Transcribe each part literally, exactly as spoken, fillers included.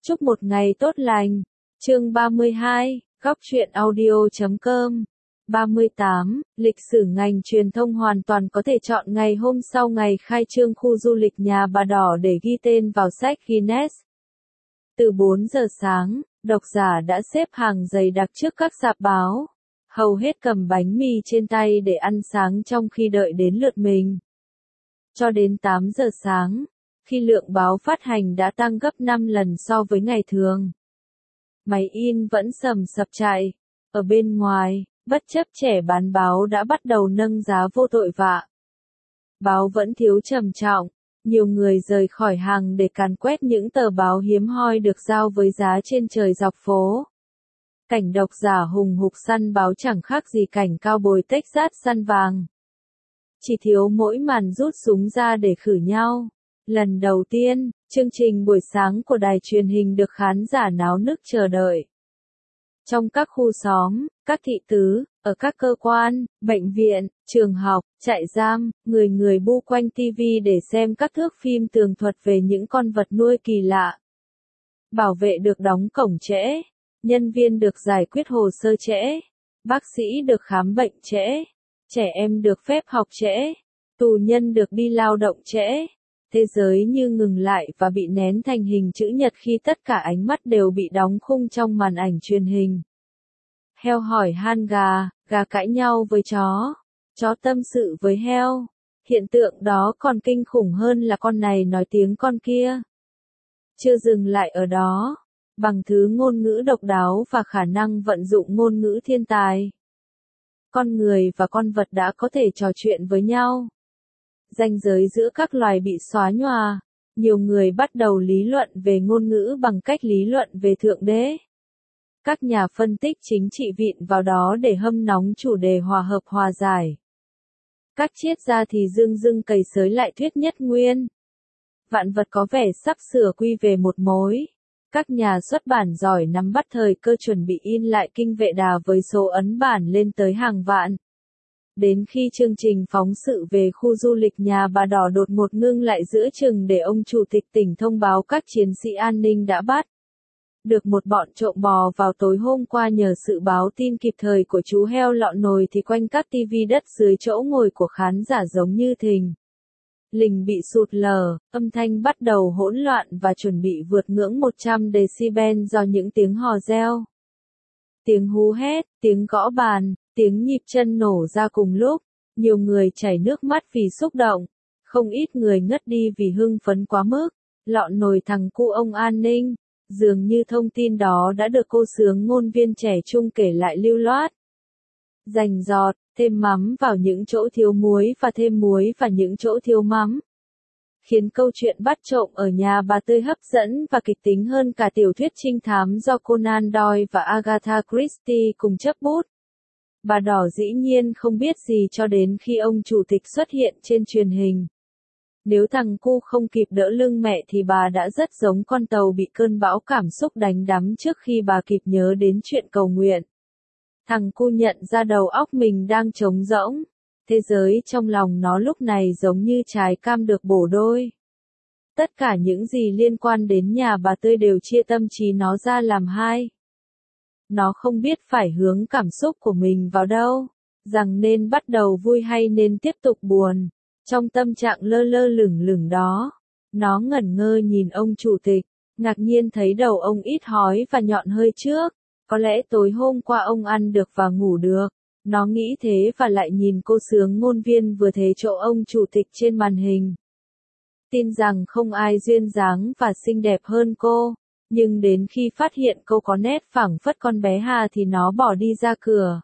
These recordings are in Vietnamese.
Chúc một ngày tốt lành. Chương ba mươi hai, góc truyện audio chấm com. ba mươi tám, lịch sử ngành truyền thông hoàn toàn có thể chọn ngày hôm sau ngày khai trương khu du lịch Nhà Bà Đỏ để ghi tên vào sách Guinness. Từ bốn giờ sáng, độc giả đã xếp hàng dày đặc trước các rạp báo. Hầu hết cầm bánh mì trên tay để ăn sáng trong khi đợi đến lượt mình. Cho đến tám giờ sáng, khi lượng báo phát hành đã tăng gấp năm lần so với ngày thường. Máy in vẫn sầm sập chạy. Ở bên ngoài, bất chấp trẻ bán báo đã bắt đầu nâng giá vô tội vạ. Báo vẫn thiếu trầm trọng, nhiều người rời khỏi hàng để càn quét những tờ báo hiếm hoi được giao với giá trên trời dọc phố. Cảnh độc giả hùng hục săn báo chẳng khác gì cảnh cao bồi Texas săn vàng. Chỉ thiếu mỗi màn rút súng ra để khử nhau. Lần đầu tiên, chương trình buổi sáng của đài truyền hình được khán giả náo nức chờ đợi. Trong các khu xóm, các thị tứ, ở các cơ quan, bệnh viện, trường học, trại giam, người người bu quanh ti vi để xem các thước phim tường thuật về những con vật nuôi kỳ lạ. Bảo vệ được đóng cổng trễ, nhân viên được giải quyết hồ sơ trễ, bác sĩ được khám bệnh trễ, trẻ em được phép học trễ, tù nhân được đi lao động trễ. Thế giới như ngừng lại và bị nén thành hình chữ nhật khi tất cả ánh mắt đều bị đóng khung trong màn ảnh truyền hình. Heo hỏi han gà, gà cãi nhau với chó, chó tâm sự với heo. Hiện tượng đó còn kinh khủng hơn là con này nói tiếng con kia. Chưa dừng lại ở đó, bằng thứ ngôn ngữ độc đáo và khả năng vận dụng ngôn ngữ thiên tài, con người và con vật đã có thể trò chuyện với nhau. Ranh giới giữa các loài bị xóa nhòa, nhiều người bắt đầu lý luận về ngôn ngữ bằng cách lý luận về Thượng Đế. Các nhà phân tích chính trị vịn vào đó để hâm nóng chủ đề hòa hợp hòa giải. Các triết gia thì dưng dưng cày xới lại thuyết nhất nguyên. Vạn vật có vẻ sắp sửa quy về một mối. Các nhà xuất bản giỏi nắm bắt thời cơ chuẩn bị in lại Kinh Vệ Đà với số ấn bản lên tới hàng vạn. Đến khi chương trình phóng sự về khu du lịch Nhà Bà Đỏ đột ngột ngưng lại giữa chừng để ông chủ tịch tỉnh thông báo các chiến sĩ an ninh đã bắt được một bọn trộm bò vào tối hôm qua nhờ sự báo tin kịp thời của chú heo lọ nồi thì quanh các ti vi đất dưới chỗ ngồi của khán giả giống như thình lình bị sụt lở, âm thanh bắt đầu hỗn loạn và chuẩn bị vượt ngưỡng một trăm decibel do những tiếng hò reo, tiếng hú hét, tiếng gõ bàn, tiếng nhịp chân nổ ra cùng lúc. Nhiều người chảy nước mắt vì xúc động, không ít người ngất đi vì hưng phấn quá mức. Lọ nồi thằng cu ông an ninh, dường như thông tin đó đã được cô sướng ngôn viên trẻ trung kể lại lưu loát. Dành giọt, thêm mắm vào những chỗ thiếu muối và thêm muối vào những chỗ thiếu mắm. Khiến câu chuyện bắt trộm ở Nhà Bà tươi hấp dẫn và kịch tính hơn cả tiểu thuyết trinh thám do Conan Doyle và Agatha Christie cùng chấp bút. Bà Đỏ dĩ nhiên không biết gì cho đến khi ông chủ tịch xuất hiện trên truyền hình. Nếu thằng cu không kịp đỡ lưng mẹ thì bà đã rất giống con tàu bị cơn bão cảm xúc đánh đắm trước khi bà kịp nhớ đến chuyện cầu nguyện. Thằng cu nhận ra đầu óc mình đang trống rỗng. Thế giới trong lòng nó lúc này giống như trái cam được bổ đôi. Tất cả những gì liên quan đến Nhà Bà tươi đều chia tâm trí nó ra làm hai. Nó không biết phải hướng cảm xúc của mình vào đâu, rằng nên bắt đầu vui hay nên tiếp tục buồn. Trong tâm trạng lơ lơ lửng lửng đó, nó ngẩn ngơ nhìn ông chủ tịch, ngạc nhiên thấy đầu ông ít hói và nhọn hơi trước. Có lẽ tối hôm qua ông ăn được và ngủ được. Nó nghĩ thế và lại nhìn cô sướng ngôn viên vừa thế chỗ ông chủ tịch trên màn hình. Tin rằng không ai duyên dáng và xinh đẹp hơn cô. Nhưng đến khi phát hiện cô có nét phảng phất con bé Hà thì nó bỏ đi ra cửa.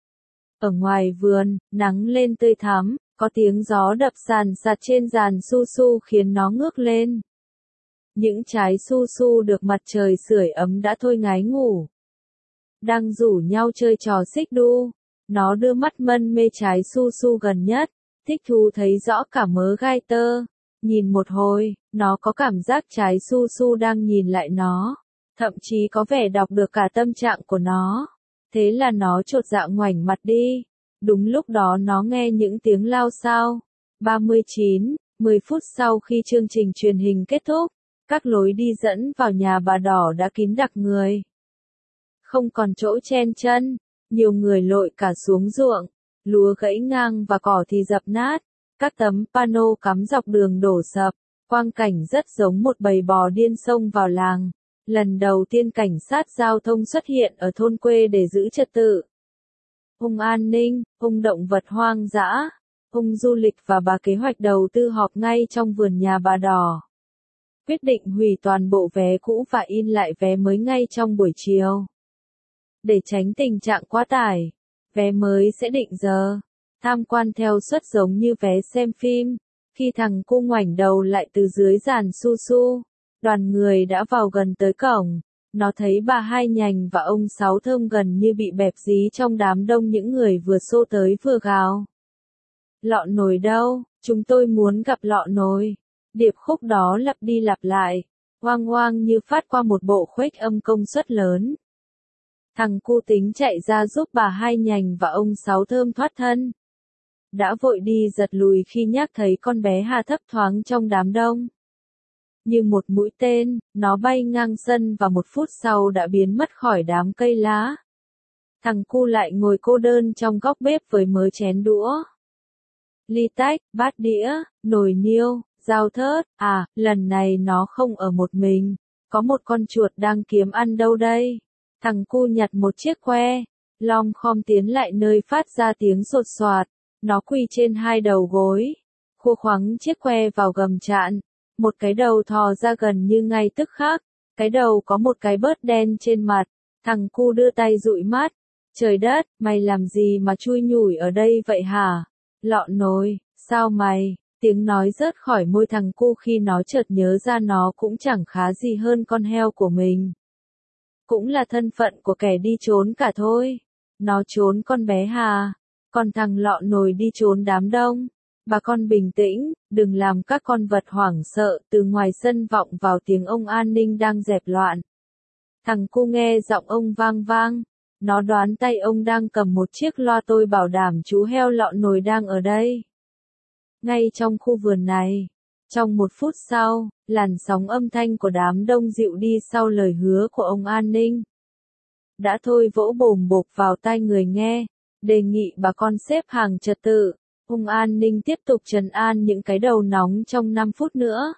Ở ngoài vườn, nắng lên tươi thắm, có tiếng gió đập sàn sạt trên giàn su su khiến nó ngước lên. Những trái su su được mặt trời sưởi ấm đã thôi ngái ngủ. Đang rủ nhau chơi trò xích đu. Nó đưa mắt mân mê trái su su gần nhất, thích thú thấy rõ cả mớ gai tơ. Nhìn một hồi, nó có cảm giác trái su su đang nhìn lại nó, thậm chí có vẻ đọc được cả tâm trạng của nó. Thế là nó chột dạ ngoảnh mặt đi. Đúng lúc đó nó nghe những tiếng lao xao. ba mươi chín, mười phút sau khi chương trình truyền hình kết thúc, Các lối đi dẫn vào nhà bà đỏ đã kín đặc người. Không còn chỗ chen chân, nhiều người lội cả xuống ruộng, lúa gãy ngang và cỏ thì dập nát, các tấm pano cắm dọc đường đổ sập, quang cảnh rất giống một bầy bò điên xông vào làng. Lần đầu tiên cảnh sát giao thông xuất hiện ở thôn quê để giữ trật tự. Hung an ninh, hung động vật hoang dã, hung du lịch và bà kế hoạch đầu tư họp ngay trong vườn nhà bà đỏ. Quyết định hủy toàn bộ vé cũ và in lại vé mới ngay trong buổi chiều. Để tránh tình trạng quá tải, vé mới sẽ định giờ, tham quan theo suất giống như vé xem phim. Khi thằng cu ngoảnh đầu lại từ dưới giàn su su, đoàn người đã vào gần tới cổng. Nó thấy bà Hai Nhành và ông Sáu Thơm gần như bị bẹp dí trong đám đông những người vừa xô tới vừa gào. Lọ nồi đâu, chúng tôi muốn gặp lọ nồi. Điệp khúc đó lặp đi lặp lại, oang oang như phát qua một bộ khuếch âm công suất lớn. Thằng cu tính chạy ra giúp bà Hai Nhành và ông Sáu Thơm thoát thân. Đã vội đi giật lùi khi nhắc thấy con bé Hà thấp thoáng trong đám đông. Như một mũi tên, nó bay ngang sân và một phút sau đã biến mất khỏi đám cây lá. Thằng cu lại ngồi cô đơn trong góc bếp với mớ chén đũa, ly tách, bát đĩa, nồi niêu, dao thớt. À, lần này nó không ở một mình, có một con chuột đang kiếm ăn đâu đây. Thằng cu nhặt một chiếc que, lom khom tiến lại nơi phát ra tiếng sột soạt. Nó quỳ trên hai đầu gối, khua khoắng chiếc que vào gầm chạn. Một cái đầu thò ra gần như ngay tức khắc, cái đầu có một cái bớt đen trên mặt. Thằng cu đưa tay dụi mắt. Trời đất, mày làm gì mà chui nhủi ở đây vậy hả? Lọ nồi, sao mày? Tiếng nói rớt khỏi môi thằng cu khi nó chợt nhớ ra nó cũng chẳng khá gì hơn con heo của mình. Cũng là thân phận của kẻ đi trốn cả thôi. Nó trốn con bé Hà, còn thằng lọ nồi đi trốn đám đông. Bà con bình tĩnh, đừng làm các con vật hoảng sợ. Từ ngoài sân vọng vào tiếng ông an ninh đang dẹp loạn. Thằng cu nghe giọng ông vang vang. Nó đoán tay ông đang cầm một chiếc loa. Tôi bảo đảm chú heo lọ nồi đang ở đây. Ngay trong khu vườn này. Trong một phút sau, làn sóng âm thanh của đám đông dịu đi sau lời hứa của ông an ninh. Đã thôi vỗ bồm bộp vào tai người nghe, đề nghị bà con xếp hàng trật tự. Ông an ninh tiếp tục trấn an những cái đầu nóng trong năm phút nữa.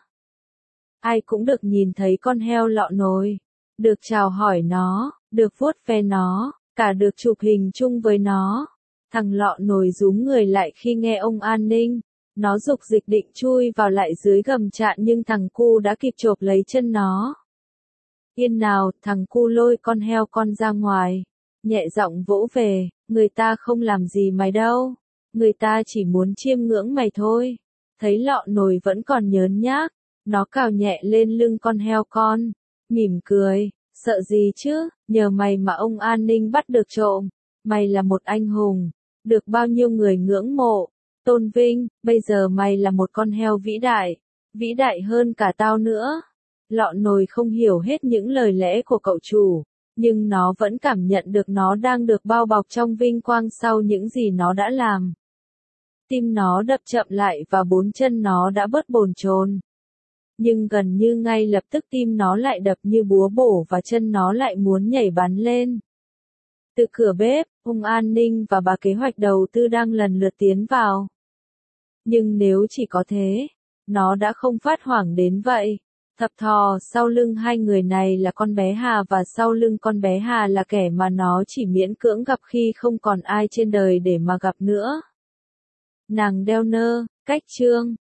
Ai cũng được nhìn thấy con heo lọ nồi, được chào hỏi nó, được vuốt ve nó, cả được chụp hình chung với nó. Thằng lọ nồi rúm người lại khi nghe ông an ninh. Nó dục dịch định chui vào lại dưới gầm chạn nhưng thằng cu đã kịp chộp lấy chân nó. Yên nào, thằng cu lôi con heo con ra ngoài, nhẹ giọng vỗ về, người ta không làm gì mày đâu, người ta chỉ muốn chiêm ngưỡng mày thôi. Thấy lọ nồi vẫn còn nhớn nhác, nó cào nhẹ lên lưng con heo con, mỉm cười, sợ gì chứ, nhờ mày mà ông an ninh bắt được trộm, mày là một anh hùng, được bao nhiêu người ngưỡng mộ, tôn vinh, bây giờ mày là một con heo vĩ đại, vĩ đại hơn cả tao nữa. Lọ nồi không hiểu hết những lời lẽ của cậu chủ, nhưng nó vẫn cảm nhận được nó đang được bao bọc trong vinh quang sau những gì nó đã làm. Tim nó đập chậm lại và bốn chân nó đã bớt bồn chồn. Nhưng gần như ngay lập tức tim nó lại đập như búa bổ và chân nó lại muốn nhảy bắn lên. Từ cửa bếp, ông an ninh và bà kế hoạch đầu tư đang lần lượt tiến vào. Nhưng nếu chỉ có thế, nó đã không phát hoảng đến vậy. Thập thò sau lưng hai người này là con bé Hà và sau lưng con bé Hà là kẻ mà nó chỉ miễn cưỡng gặp khi không còn ai trên đời để mà gặp nữa. Nàng đeo nơ, cách chương.